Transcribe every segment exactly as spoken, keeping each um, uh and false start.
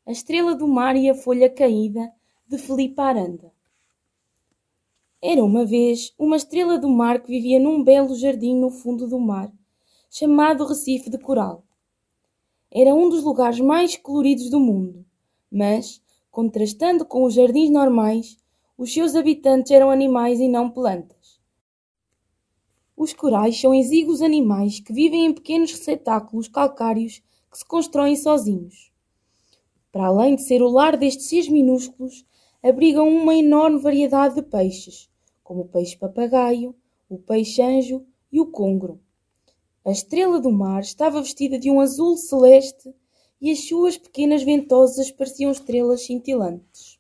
A Estrela do Mar e a Folha Caída, de Filipe Aranda. Era uma vez uma estrela do mar que vivia num belo jardim no fundo do mar, chamado Recife de Coral. Era um dos lugares mais coloridos do mundo, mas, contrastando com os jardins normais, os seus habitantes eram animais e não plantas. Os corais são exíguos animais que vivem em pequenos receptáculos calcários que se constroem sozinhos. Para além de ser o lar destes seres minúsculos, abrigam uma enorme variedade de peixes, como o peixe-papagaio, o peixe-anjo e o congro. A estrela do mar estava vestida de um azul celeste e as suas pequenas ventosas pareciam estrelas cintilantes.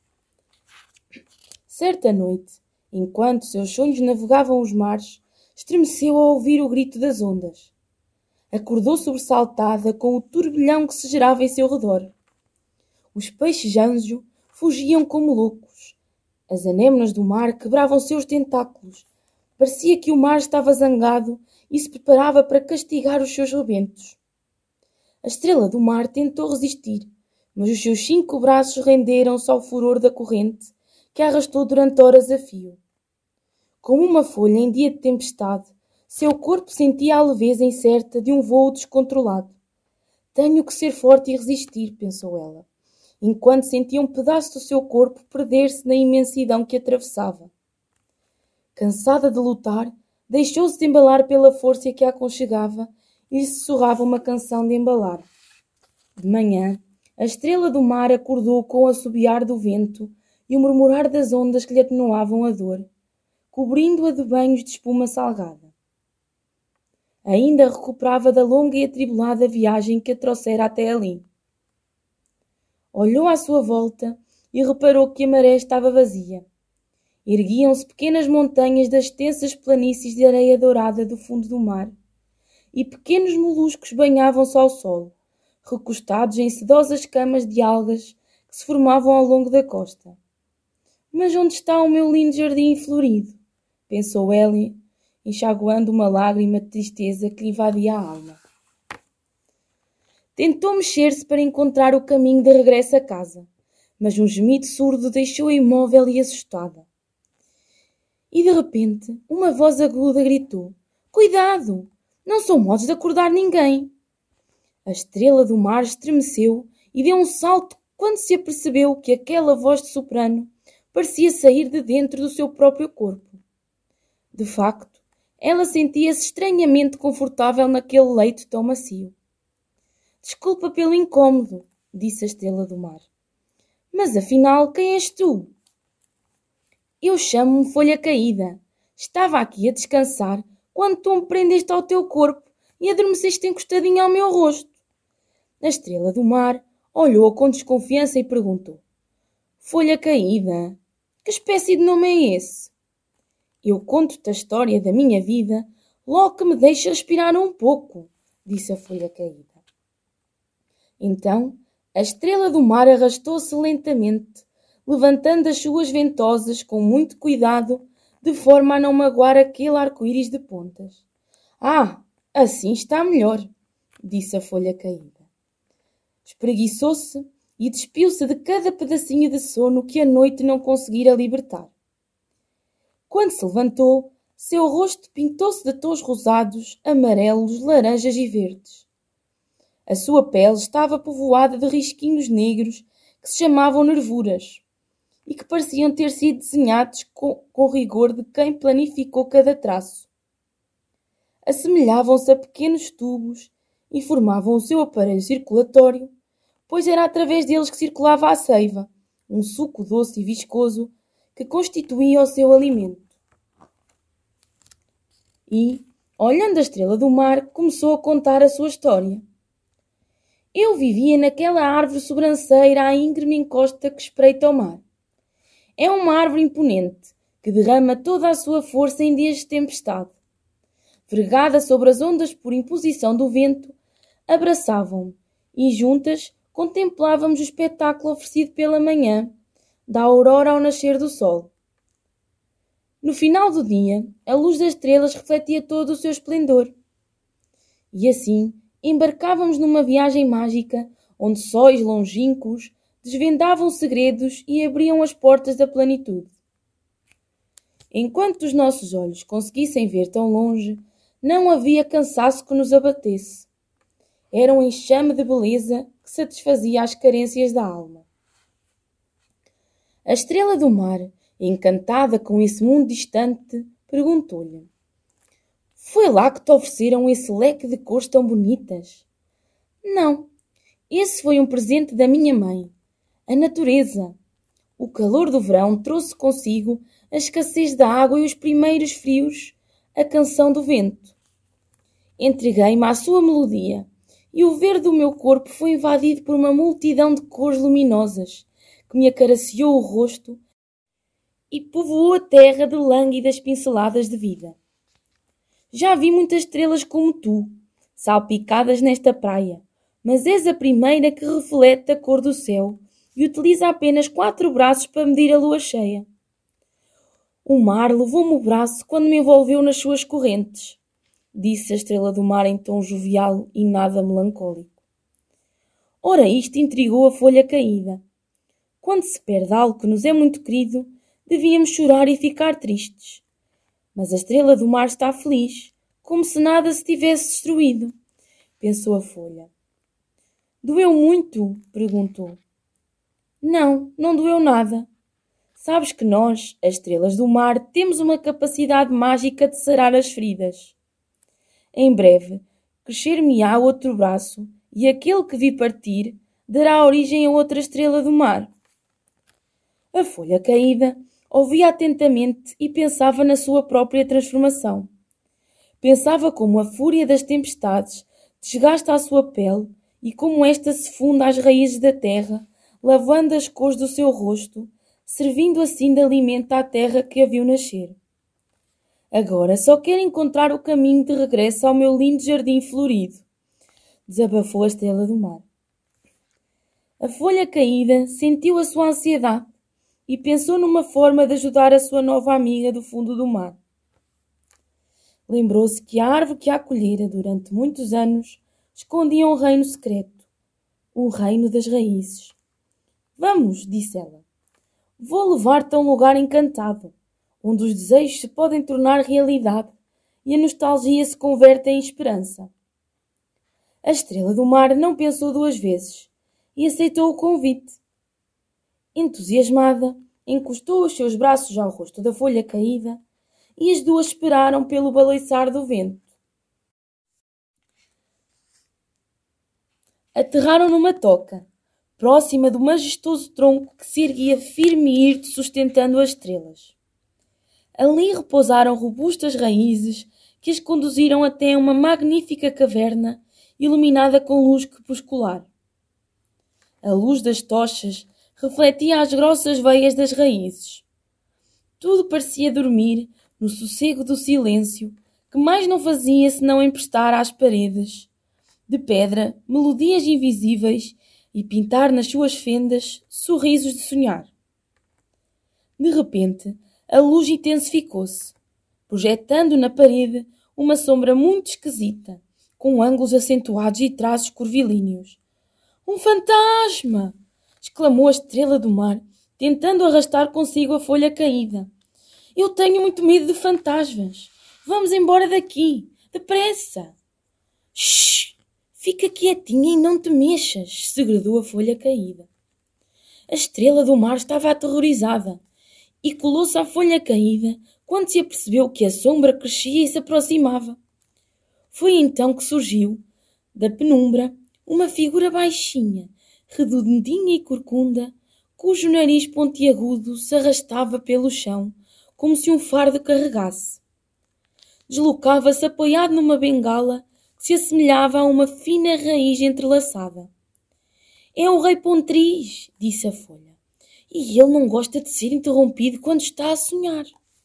Certa noite, enquanto seus sonhos navegavam os mares, estremeceu ao ouvir o grito das ondas. Acordou sobressaltada com o turbilhão que se gerava em seu redor. Os peixes-anjo fugiam como loucos. As anêmonas do mar quebravam seus tentáculos. Parecia que o mar estava zangado e se preparava para castigar os seus rebentos. A estrela do mar tentou resistir, mas os seus cinco braços renderam-se ao furor da corrente, que a arrastou durante horas a fio. Como uma folha em dia de tempestade, seu corpo sentia a leveza incerta de um vôo descontrolado. Tenho que ser forte e resistir, pensou ela, enquanto sentia um pedaço do seu corpo perder-se na imensidão que atravessava. Cansada de lutar, deixou-se de embalar pela força que a aconchegava e lhe sussurrava uma canção de embalar. De manhã, a estrela do mar acordou com o assobiar do vento e o murmurar das ondas que lhe atenuavam a dor, cobrindo-a de banhos de espuma salgada. Ainda recuperava da longa e atribulada viagem que a trouxera até ali. Olhou à sua volta e reparou que a maré estava vazia. Erguiam-se pequenas montanhas das extensas planícies de areia dourada do fundo do mar, e pequenos moluscos banhavam-se ao sol, recostados em sedosas camas de algas que se formavam ao longo da costa. Mas onde está o meu lindo jardim florido? Pensou ela, enxaguando uma lágrima de tristeza que lhe invadia a alma. Tentou mexer-se para encontrar o caminho de regresso a casa, mas um gemido surdo deixou-a imóvel e assustada. E de repente, uma voz aguda gritou: "Cuidado! Não são modos de acordar ninguém!" A estrela do mar estremeceu e deu um salto quando se apercebeu que aquela voz de soprano parecia sair de dentro do seu próprio corpo. De facto, ela sentia-se estranhamente confortável naquele leito tão macio. "Desculpa pelo incômodo", disse a estrela do mar. "Mas afinal, quem és tu?" "Eu chamo-me Folha Caída. Estava aqui a descansar quando tu me prendeste ao teu corpo e adormeceste encostadinha ao meu rosto." A estrela do mar olhou com desconfiança e perguntou: "Folha Caída, que espécie de nome é esse?" "Eu conto-te a história da minha vida logo que me deixa respirar um pouco", disse a Folha Caída. Então, a estrela do mar arrastou-se lentamente, levantando as suas ventosas com muito cuidado, de forma a não magoar aquele arco-íris de pontas. "Ah, assim está melhor", disse a Folha Caída. Espreguiçou-se e despiu-se de cada pedacinho de sono que a noite não conseguira libertar. Quando se levantou, seu rosto pintou-se de tons rosados, amarelos, laranjas e verdes. A sua pele estava povoada de risquinhos negros que se chamavam nervuras e que pareciam ter sido desenhados com, com rigor de quem planificou cada traço. Assemelhavam-se a pequenos tubos e formavam o seu aparelho circulatório, pois era através deles que circulava a seiva, um suco doce e viscoso que constituía o seu alimento. E, olhando a estrela do mar, começou a contar a sua história. "Eu vivia naquela árvore sobranceira à íngreme encosta que espreita o mar. É uma árvore imponente, que derrama toda a sua força em dias de tempestade. Vergada sobre as ondas por imposição do vento, abraçavam-me e juntas contemplávamos o espetáculo oferecido pela manhã, da aurora ao nascer do sol. No final do dia, a luz das estrelas refletia todo o seu esplendor. E assim, embarcávamos numa viagem mágica onde sóis longínquos desvendavam segredos e abriam as portas da plenitude. Enquanto os nossos olhos conseguissem ver tão longe, não havia cansaço que nos abatesse. Era um enxame de beleza que satisfazia as carências da alma. A estrela do mar, encantada com esse mundo distante, perguntou-lhe: Foi lá que te ofereceram esse leque de cores tão bonitas? Não, esse foi um presente da minha mãe, a natureza. O calor do verão trouxe consigo a escassez da água e os primeiros frios, a canção do vento. Entreguei-me à sua melodia, e o verde do meu corpo foi invadido por uma multidão de cores luminosas, que me acariciou o rosto e povoou a terra de lânguidas pinceladas de vida. Já vi muitas estrelas como tu, salpicadas nesta praia, mas és a primeira que reflete a cor do céu e utiliza apenas quatro braços para medir a lua cheia. O mar levou-me o braço quando me envolveu nas suas correntes, disse a estrela do mar em tom jovial e nada melancólico. Ora, isto intrigou a folha caída. Quando se perde algo que nos é muito querido, devíamos chorar e ficar tristes. Mas a estrela do mar está feliz, como se nada se tivesse destruído, pensou a folha. Doeu muito? Perguntou. Não, não doeu nada. Sabes que nós, as estrelas do mar, temos uma capacidade mágica de sarar as feridas. Em breve, crescer-me-á outro braço, e aquele que vi partir dará origem a outra estrela do mar. A folha caída ouvia atentamente e pensava na sua própria transformação. Pensava como a fúria das tempestades desgasta a sua pele e como esta se funda às raízes da terra, lavando as cores do seu rosto, servindo assim de alimento à terra que a viu nascer. Agora só quero encontrar o caminho de regresso ao meu lindo jardim florido, desabafou a estrela do mar. A folha caída sentiu a sua ansiedade e pensou numa forma de ajudar a sua nova amiga do fundo do mar. Lembrou-se que a árvore que a acolhera durante muitos anos escondia um reino secreto, o reino das raízes. Vamos, disse ela. Vou levar-te a um lugar encantado, onde os desejos se podem tornar realidade e a nostalgia se converte em esperança. A estrela do mar não pensou duas vezes e aceitou o convite. Entusiasmada, encostou os seus braços ao rosto da folha caída e as duas esperaram pelo balançar do vento. Aterraram numa toca, próxima do majestoso tronco que se erguia firme e hirto sustentando as estrelas. Ali repousaram robustas raízes que as conduziram até uma magnífica caverna iluminada com luz crepuscular. A luz das tochas refletia as grossas veias das raízes. Tudo parecia dormir no sossego do silêncio, que mais não fazia senão emprestar às paredes de pedra melodias invisíveis e pintar nas suas fendas sorrisos de sonhar. De repente, a luz intensificou-se, projetando na parede uma sombra muito esquisita, com ângulos acentuados e traços curvilíneos. Um fantasma! Exclamou a estrela do mar, tentando arrastar consigo a folha caída. Eu tenho muito medo de fantasmas. Vamos embora daqui, depressa! Shhh! Fica quietinha e não te mexas, segredou a folha caída. A estrela do mar estava aterrorizada e colou-se à folha caída quando se apercebeu que a sombra crescia e se aproximava. Foi então que surgiu, da penumbra, uma figura baixinha, redondinha e corcunda, cujo nariz pontiagudo se arrastava pelo chão, como se um fardo carregasse. Deslocava-se apoiado numa bengala que se assemelhava a uma fina raiz entrelaçada. É o rei Pontriz, disse a folha, e ele não gosta de ser interrompido quando está a sonhar.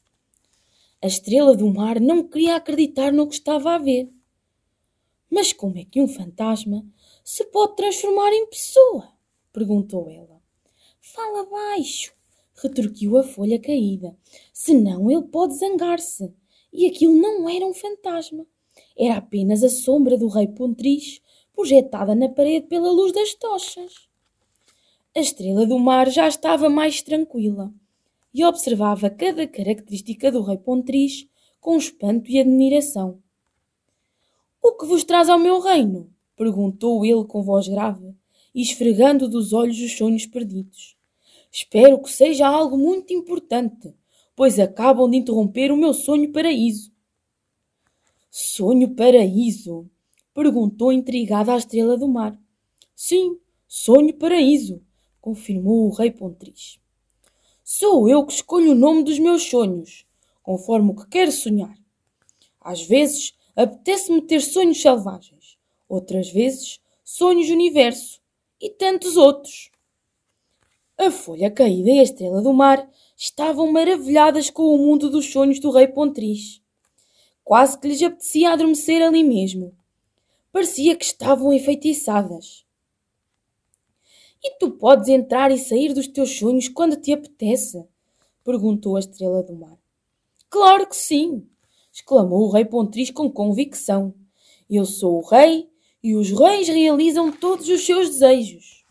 A estrela do mar não queria acreditar no que estava a ver. Mas como é que um fantasma se pode transformar em pessoa? Perguntou ela. Fala baixo, retorquiu a folha caída. Senão ele pode zangar-se. E aquilo não era um fantasma. Era apenas a sombra do rei Pontriz, projetada na parede pela luz das tochas. A estrela do mar já estava mais tranquila e observava cada característica do rei Pontris com espanto e admiração. "O que vos traz ao meu reino?" perguntou ele com voz grave e esfregando dos olhos os sonhos perdidos. "Espero que seja algo muito importante, pois acabam de interromper o meu sonho paraíso." "Sonho paraíso?" perguntou intrigada a estrela do mar. "Sim, sonho paraíso", confirmou o rei Pontris. "Sou eu que escolho o nome dos meus sonhos, conforme o que quero sonhar. Às vezes apetece-me ter sonhos selvagens, outras vezes sonhos de universo e tantos outros." A folha caída e a estrela do mar estavam maravilhadas com o mundo dos sonhos do rei Pontris. Quase que lhes apetecia adormecer ali mesmo. Parecia que estavam enfeitiçadas. "E tu podes entrar e sair dos teus sonhos quando te apetece?" perguntou a estrela do mar. "Claro que sim!" exclamou o rei Pontris com convicção. "Eu sou o rei e os reis realizam todos os seus desejos."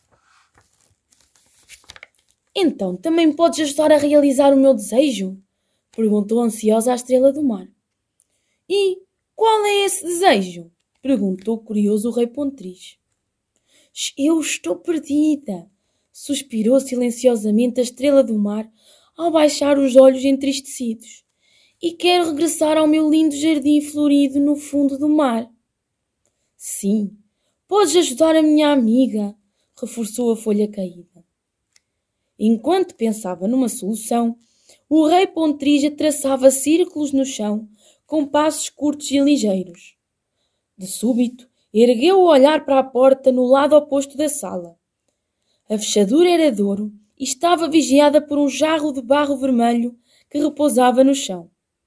"Então também podes ajudar a realizar o meu desejo?" perguntou ansiosa a estrela do mar. "E qual é esse desejo?" perguntou curioso o rei Pontris. "Eu estou perdida", suspirou silenciosamente a estrela do mar ao baixar os olhos entristecidos. "E quero regressar ao meu lindo jardim florido no fundo do mar." "Sim, podes ajudar a minha amiga", reforçou a folha caída. Enquanto pensava numa solução, o rei Pontris traçava círculos no chão com passos curtos e ligeiros. De súbito, ergueu o olhar para a porta no lado oposto da sala. A fechadura era de ouro e estava vigiada por um jarro de barro vermelho que repousava no chão.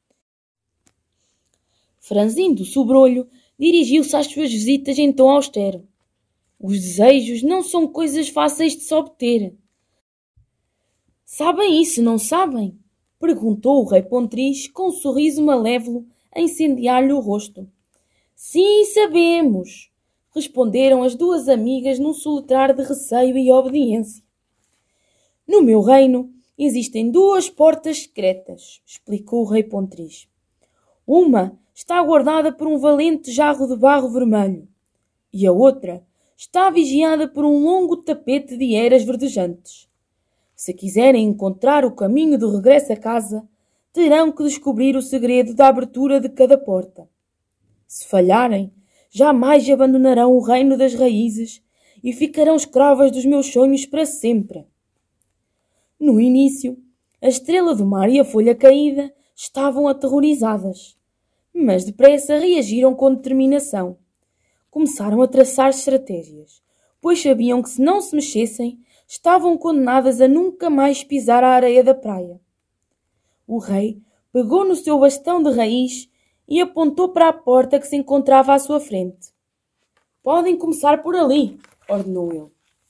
Franzindo o sobrolho, dirigiu-se às suas visitas em tom austero. "Os desejos não são coisas fáceis de se obter." "Sabem isso, não sabem?" perguntou o rei Pontris com um sorriso malévolo a incendiar-lhe o rosto. "Sim, sabemos", responderam as duas amigas num soletrar de receio e obediência. "No meu reino existem duas portas secretas", explicou o rei Pontris. "Uma está guardada por um valente jarro de barro vermelho e a outra está vigiada por um longo tapete de eras verdejantes. Se quiserem encontrar o caminho do regresso a casa, terão que descobrir o segredo da abertura de cada porta. Se falharem, jamais abandonarão o reino das raízes e ficarão escravas dos meus sonhos para sempre." No início, a estrela do mar e a folha caída estavam aterrorizadas, mas depressa reagiram com determinação. Começaram a traçar estratégias, pois sabiam que se não se mexessem, estavam condenadas a nunca mais pisar a areia da praia. O rei pegou no seu bastão de raiz e apontou para a porta que se encontrava à sua frente. "Podem começar por ali", ordenou ele.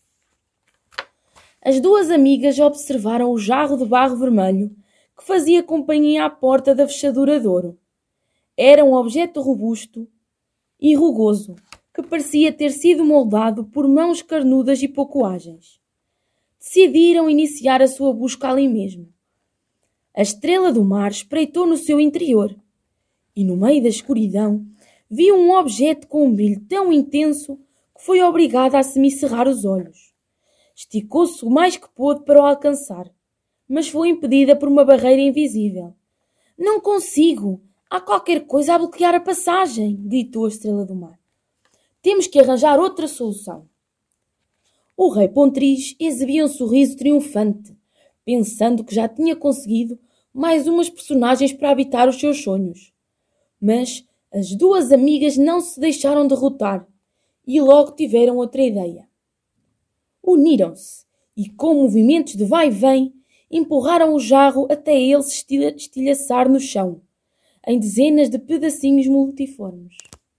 As duas amigas observaram o jarro de barro vermelho que fazia companhia à porta da fechadura de ouro. Era um objeto robusto e rugoso que parecia ter sido moldado por mãos carnudas e pouco ágeis. Decidiram iniciar a sua busca ali mesmo. A estrela do mar espreitou no seu interior e, no meio da escuridão, viu um objeto com um brilho tão intenso que foi obrigada a semicerrar os olhos. Esticou-se o mais que pôde para o alcançar, mas foi impedida por uma barreira invisível. "Não consigo! Há qualquer coisa a bloquear a passagem", gritou a estrela do mar. "Temos que arranjar outra solução." O rei Pontris exibia um sorriso triunfante, pensando que já tinha conseguido mais umas personagens para habitar os seus sonhos. Mas as duas amigas não se deixaram derrotar e logo tiveram outra ideia. Uniram-se e, com movimentos de vai e vem, empurraram o jarro até ele se estilhaçar no chão, em dezenas de pedacinhos multiformes.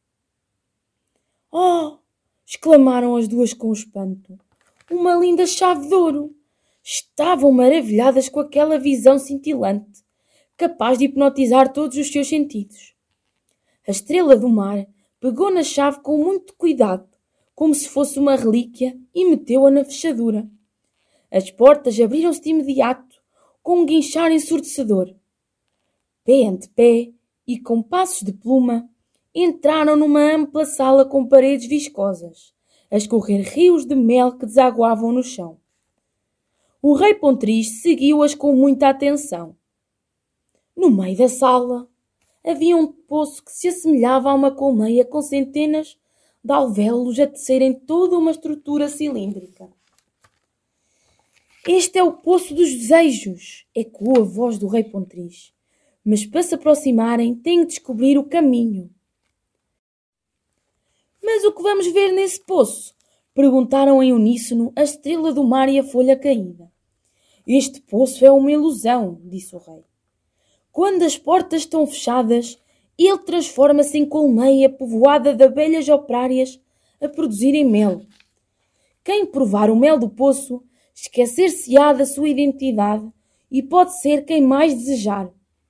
"Oh!" exclamaram as duas com espanto. "Uma linda chave de ouro!" Estavam maravilhadas com aquela visão cintilante, capaz de hipnotizar todos os seus sentidos. A estrela do mar pegou na chave com muito cuidado, como se fosse uma relíquia, e meteu-a na fechadura. As portas abriram-se de imediato, com um guinchar ensurdecedor. Pé ante pé, e com passos de pluma, entraram numa ampla sala com paredes viscosas, a escorrer rios de mel que desaguavam no chão. O rei Pontriz seguiu-as com muita atenção. No meio da sala havia um poço que se assemelhava a uma colmeia com centenas de alvéolos a tecerem toda uma estrutura cilíndrica. Este é o Poço dos Desejos, ecoou a voz do rei Pontriz. Mas para se aproximarem têm de descobrir o caminho. Mas o que vamos ver nesse poço? Perguntaram em uníssono a Estrela do Mar e a Folha Caída. Este poço é uma ilusão, disse o rei. Quando as portas estão fechadas, ele transforma-se em colmeia povoada de abelhas operárias a produzirem mel. Quem provar o mel do poço, esquecer-se-á da sua identidade e pode ser quem mais desejar.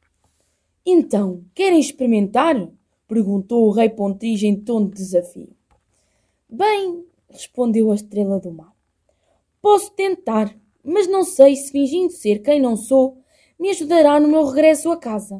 Então, querem experimentar? Perguntou o rei Pontriz em tom de desafio. Bem, respondeu a Estrela do Mar. Posso tentar, mas não sei se, fingindo ser quem não sou, me ajudará no meu regresso a casa.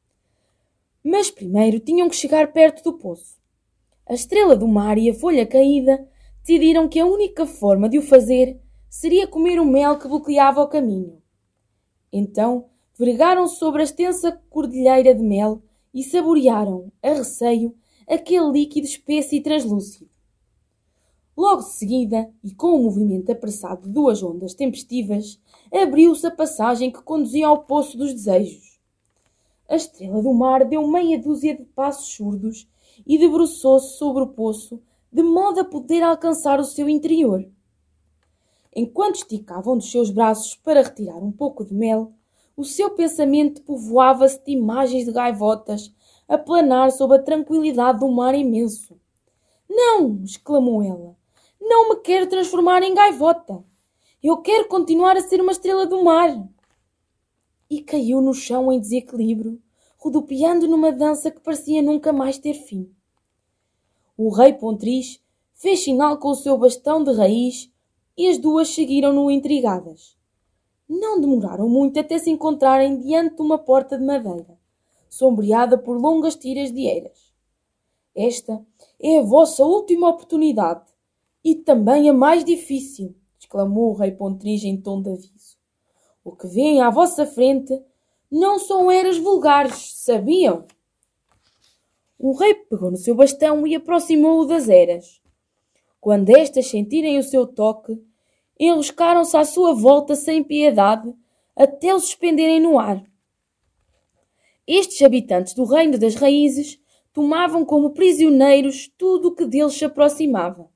Mas primeiro tinham que chegar perto do poço. A Estrela do Mar e a Folha Caída decidiram que a única forma de o fazer seria comer o mel que bloqueava o caminho. Então, vergaram sobre a extensa cordilheira de mel e saborearam, a receio, aquele líquido espesso e translúcido. Logo de seguida, e com o movimento apressado de duas ondas tempestivas, abriu-se a passagem que conduzia ao Poço dos Desejos. A Estrela do Mar deu meia dúzia de passos surdos e debruçou-se sobre o poço, de modo a poder alcançar o seu interior. Enquanto esticava um dos seus braços para retirar um pouco de mel, o seu pensamento povoava-se de imagens de gaivotas a planar sob a tranquilidade do mar imenso. Não! Exclamou ela. Não me quero transformar em gaivota. Eu quero continuar a ser uma estrela do mar. E caiu no chão em desequilíbrio, rodopiando numa dança que parecia nunca mais ter fim. O rei Pontriz fez sinal com o seu bastão de raiz e as duas seguiram-no intrigadas. Não demoraram muito até se encontrarem diante de uma porta de madeira, sombreada por longas tiras de eiras. Esta é a vossa última oportunidade e também a mais difícil, exclamou o rei Pontriz em tom de aviso. O que vem à vossa frente não são eras vulgares, sabiam? O rei pegou no seu bastão e aproximou-o das eras. Quando estas sentirem o seu toque, enroscaram-se à sua volta sem piedade, até o suspenderem no ar. Estes habitantes do reino das raízes tomavam como prisioneiros tudo o que deles se aproximava.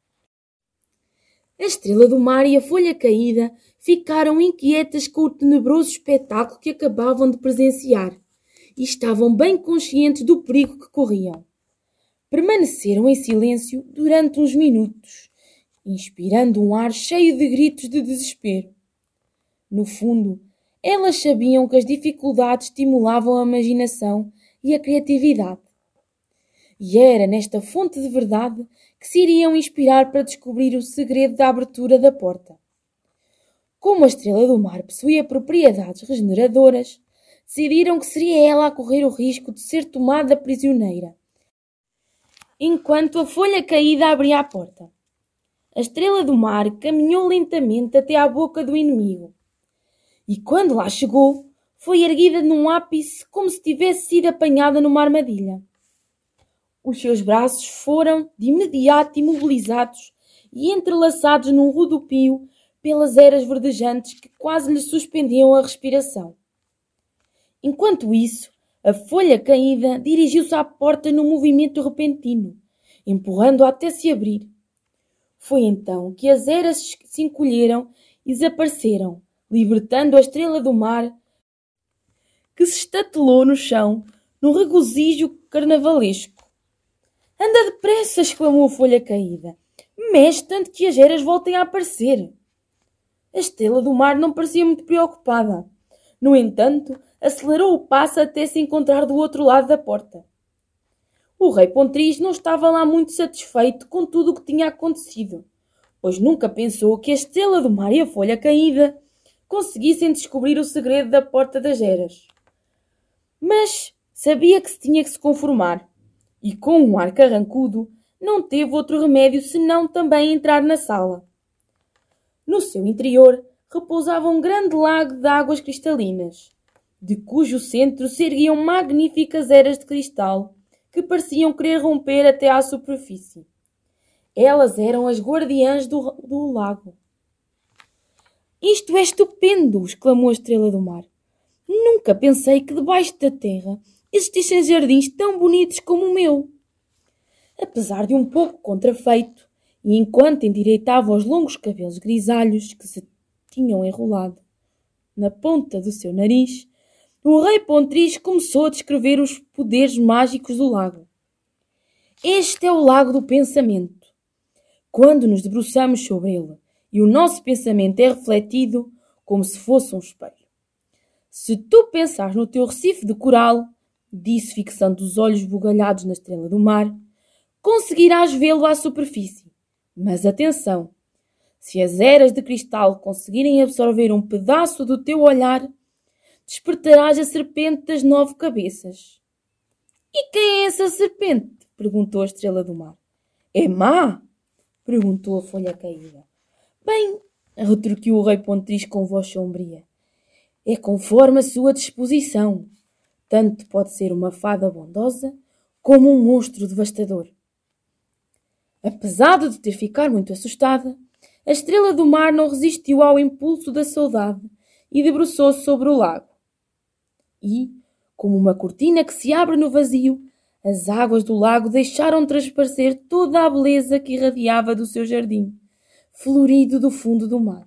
A Estrela do Mar e a Folha Caída ficaram inquietas com o tenebroso espetáculo que acabavam de presenciar e estavam bem conscientes do perigo que corriam. Permaneceram em silêncio durante uns minutos, inspirando um ar cheio de gritos de desespero. No fundo, elas sabiam que as dificuldades estimulavam a imaginação e a criatividade. E era nesta fonte de verdade que se iriam inspirar para descobrir o segredo da abertura da porta. Como a Estrela do Mar possuía propriedades regeneradoras, decidiram que seria ela a correr o risco de ser tomada prisioneira, enquanto a Folha Caída abria a porta. A Estrela do Mar caminhou lentamente até à boca do inimigo. E quando lá chegou, foi erguida num ápice como se tivesse sido apanhada numa armadilha. Os seus braços foram, de imediato, imobilizados e entrelaçados num rodopio pelas eras verdejantes que quase lhe suspendiam a respiração. Enquanto isso, a Folha Caída dirigiu-se à porta num movimento repentino, empurrando-a até se abrir. Foi então que as eras se encolheram e desapareceram, libertando a Estrela do Mar, que se estatelou no chão, num regozijo carnavalesco. «Anda depressa!» exclamou a Folha Caída. «Mexe tanto que as eras voltem a aparecer!» A Estrela do Mar não parecia muito preocupada. No entanto, acelerou o passo até se encontrar do outro lado da porta. O rei Pontris não estava lá muito satisfeito com tudo o que tinha acontecido, pois nunca pensou que a estrela do mar e a folha caída conseguissem descobrir o segredo da Porta das Eras. Mas sabia que se tinha que se conformar, e com um ar carrancudo não teve outro remédio senão também entrar na sala. No seu interior repousava um grande lago de águas cristalinas, de cujo centro se erguiam magníficas eras de cristal que pareciam querer romper até à superfície. Elas eram as guardiãs do, do lago. "Isto é estupendo!" exclamou a estrela do mar. "Nunca pensei que debaixo da terra existissem jardins tão bonitos como o meu." Apesar de um pouco contrafeito, e enquanto endireitava os longos cabelos grisalhos que se tinham enrolado na ponta do seu nariz, o rei Pontris começou a descrever os poderes mágicos do lago. "Este é o lago do pensamento. Quando nos debruçamos sobre ele e o nosso pensamento é refletido como se fosse um espelho. Se tu pensares no teu recife de coral, disse fixando os olhos bugalhados na estrela do mar, conseguirás vê-lo à superfície. Mas atenção, se as eras de cristal conseguirem absorver um pedaço do teu olhar, despertarás a serpente das nove cabeças." "E quem é essa serpente?" perguntou a estrela do mar. "É má?" perguntou a folha caída. "Bem", retorquiu o rei Pontris com voz sombria, "é conforme a sua disposição. Tanto pode ser uma fada bondosa como um monstro devastador." Apesar de ter ficado muito assustada, a estrela do mar não resistiu ao impulso da saudade e debruçou-se sobre o lago. E, como uma cortina que se abre no vazio, as águas do lago deixaram transparecer toda a beleza que irradiava do seu jardim, florido do fundo do mar.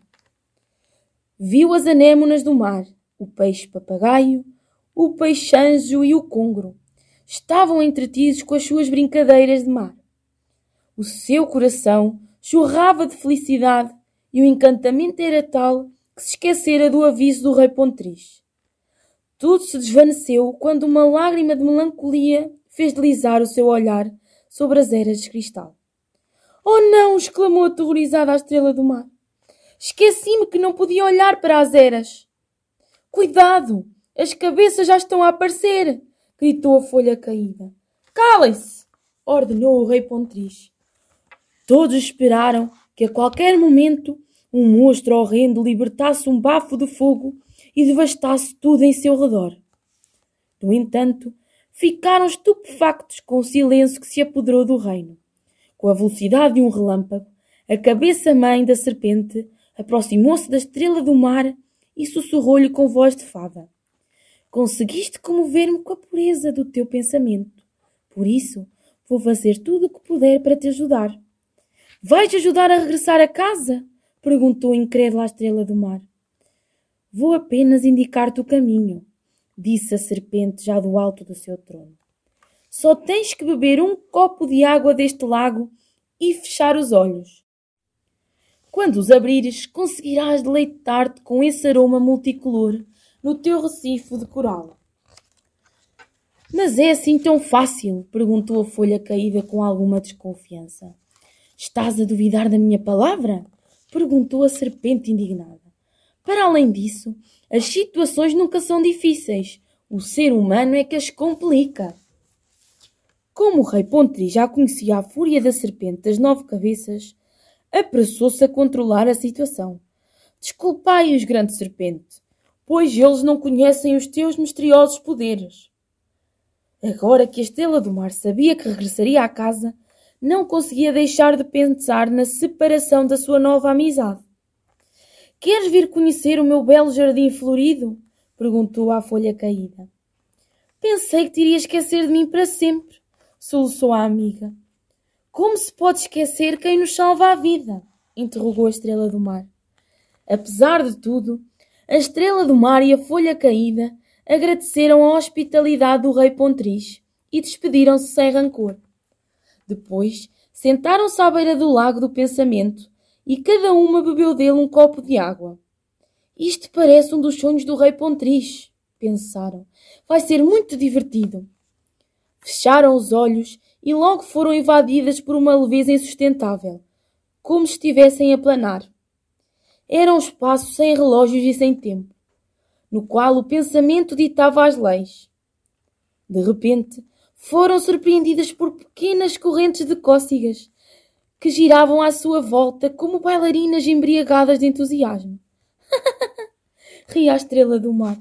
Viu as anémonas do mar, o peixe-papagaio, o peixe-anjo e o congro. Estavam entretidos com as suas brincadeiras de mar. O seu coração chorrava de felicidade e o encantamento era tal que se esquecera do aviso do rei Pontris. Tudo se desvaneceu quando uma lágrima de melancolia fez deslizar o seu olhar sobre as eras de cristal. "Oh não!" exclamou aterrorizada a estrela do mar. "Esqueci-me que não podia olhar para as eras." "Cuidado! As cabeças já estão a aparecer!" gritou a folha caída. "Calem-se!" ordenou o rei Pontris. Todos esperaram que a qualquer momento um monstro horrendo libertasse um bafo de fogo e devastasse tudo em seu redor. No entanto, ficaram estupefactos com o silêncio que se apoderou do reino. Com a velocidade de um relâmpago, a cabeça-mãe da serpente aproximou-se da estrela do mar e sussurrou-lhe com voz de fada: "Conseguiste comover-me com a pureza do teu pensamento. Por isso, vou fazer tudo o que puder para te ajudar." "Vais ajudar a regressar a casa?" perguntou incrédula a estrela do mar. "Vou apenas indicar-te o caminho", disse a serpente já do alto do seu trono. "Só tens que beber um copo de água deste lago e fechar os olhos. Quando os abrires, conseguirás deleitar-te com esse aroma multicolor no teu recife de coral." "Mas é assim tão fácil?" perguntou a folha caída com alguma desconfiança. "Estás a duvidar da minha palavra?" perguntou a serpente indignada. "Para além disso, as situações nunca são difíceis. O ser humano é que as complica." Como o rei Pontris já conhecia a fúria da serpente das nove cabeças, apressou-se a controlar a situação. "Desculpai-os, grande serpente, pois eles não conhecem os teus misteriosos poderes." Agora que a estrela do mar sabia que regressaria à casa, não conseguia deixar de pensar na separação da sua nova amizade. "Queres vir conhecer o meu belo jardim florido?" perguntou à folha caída. "Pensei que te iria esquecer de mim para sempre", soluçou a amiga. "Como se pode esquecer quem nos salva a vida?" interrogou a estrela do mar. Apesar de tudo, a estrela do mar e a folha caída agradeceram a hospitalidade do rei Pontris e despediram-se sem rancor. Depois, sentaram-se à beira do lago do pensamento e cada uma bebeu dele um copo de água. "Isto parece um dos sonhos do rei Pontris", pensaram. "Vai ser muito divertido." Fecharam os olhos e logo foram invadidas por uma leveza insustentável, como se estivessem a planar. Era um espaço sem relógios e sem tempo, no qual o pensamento ditava as leis. De repente, foram surpreendidas por pequenas correntes de cócegas que giravam à sua volta como bailarinas embriagadas de entusiasmo. Ria a estrela do mar.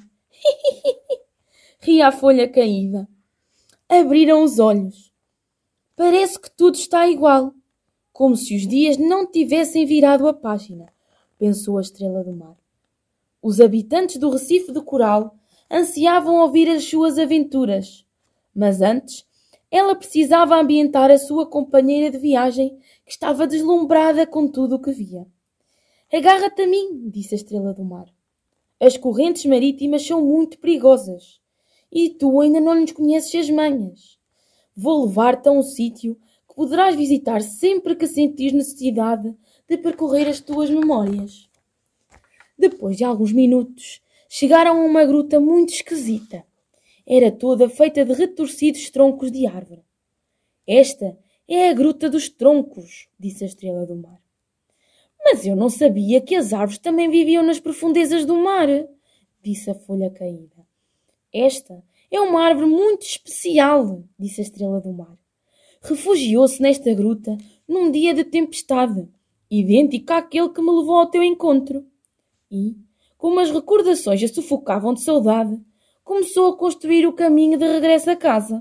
Ria a folha caída. Abriram os olhos. Parece que tudo está igual, como se os dias não tivessem virado a página, pensou a estrela do mar. Os habitantes do Recife de Coral ansiavam ouvir as suas aventuras, mas antes ela precisava ambientar a sua companheira de viagem, que estava deslumbrada com tudo o que via. Agarra-te a mim, disse a estrela do mar. As correntes marítimas são muito perigosas e tu ainda não lhes conheces as manhas. Vou levar-te a um sítio que poderás visitar sempre que sentires necessidade de percorrer as tuas memórias. Depois de alguns minutos, chegaram a uma gruta muito esquisita. Era toda feita de retorcidos troncos de árvore. Esta é a Gruta dos Troncos, disse a estrela do mar. Mas eu não sabia que as árvores também viviam nas profundezas do mar, disse a folha caída. Esta é uma árvore muito especial, disse a estrela do mar. Refugiou-se nesta gruta num dia de tempestade, idêntico àquele que me levou ao teu encontro. E, como as recordações a sufocavam de saudade, começou a construir o caminho de regresso a casa.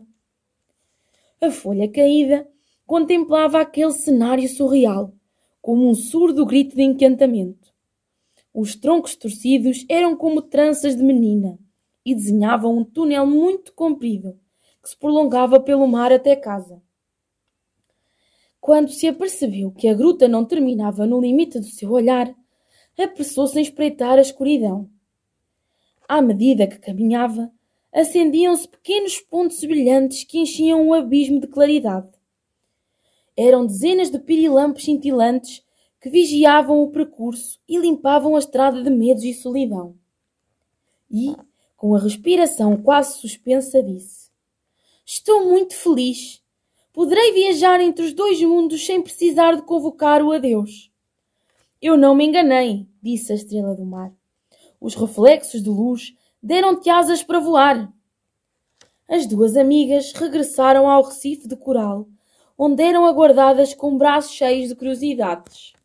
A folha caída contemplava aquele cenário surreal, como um surdo grito de encantamento. Os troncos torcidos eram como tranças de menina e desenhavam um túnel muito comprido que se prolongava pelo mar até casa. Quando se apercebeu que a gruta não terminava no limite do seu olhar, apressou-se em espreitar a escuridão. À medida que caminhava, acendiam-se pequenos pontos brilhantes que enchiam o abismo de claridade. Eram dezenas de pirilampos cintilantes que vigiavam o percurso e limpavam a estrada de medos e solidão. E, com a respiração quase suspensa, disse: Estou muito feliz. Poderei viajar entre os dois mundos sem precisar de convocar o adeus. Eu não me enganei, disse a estrela do mar. Os reflexos de luz deram-te asas para voar. As duas amigas regressaram ao Recife de Coral, onde eram aguardadas com braços cheios de curiosidades.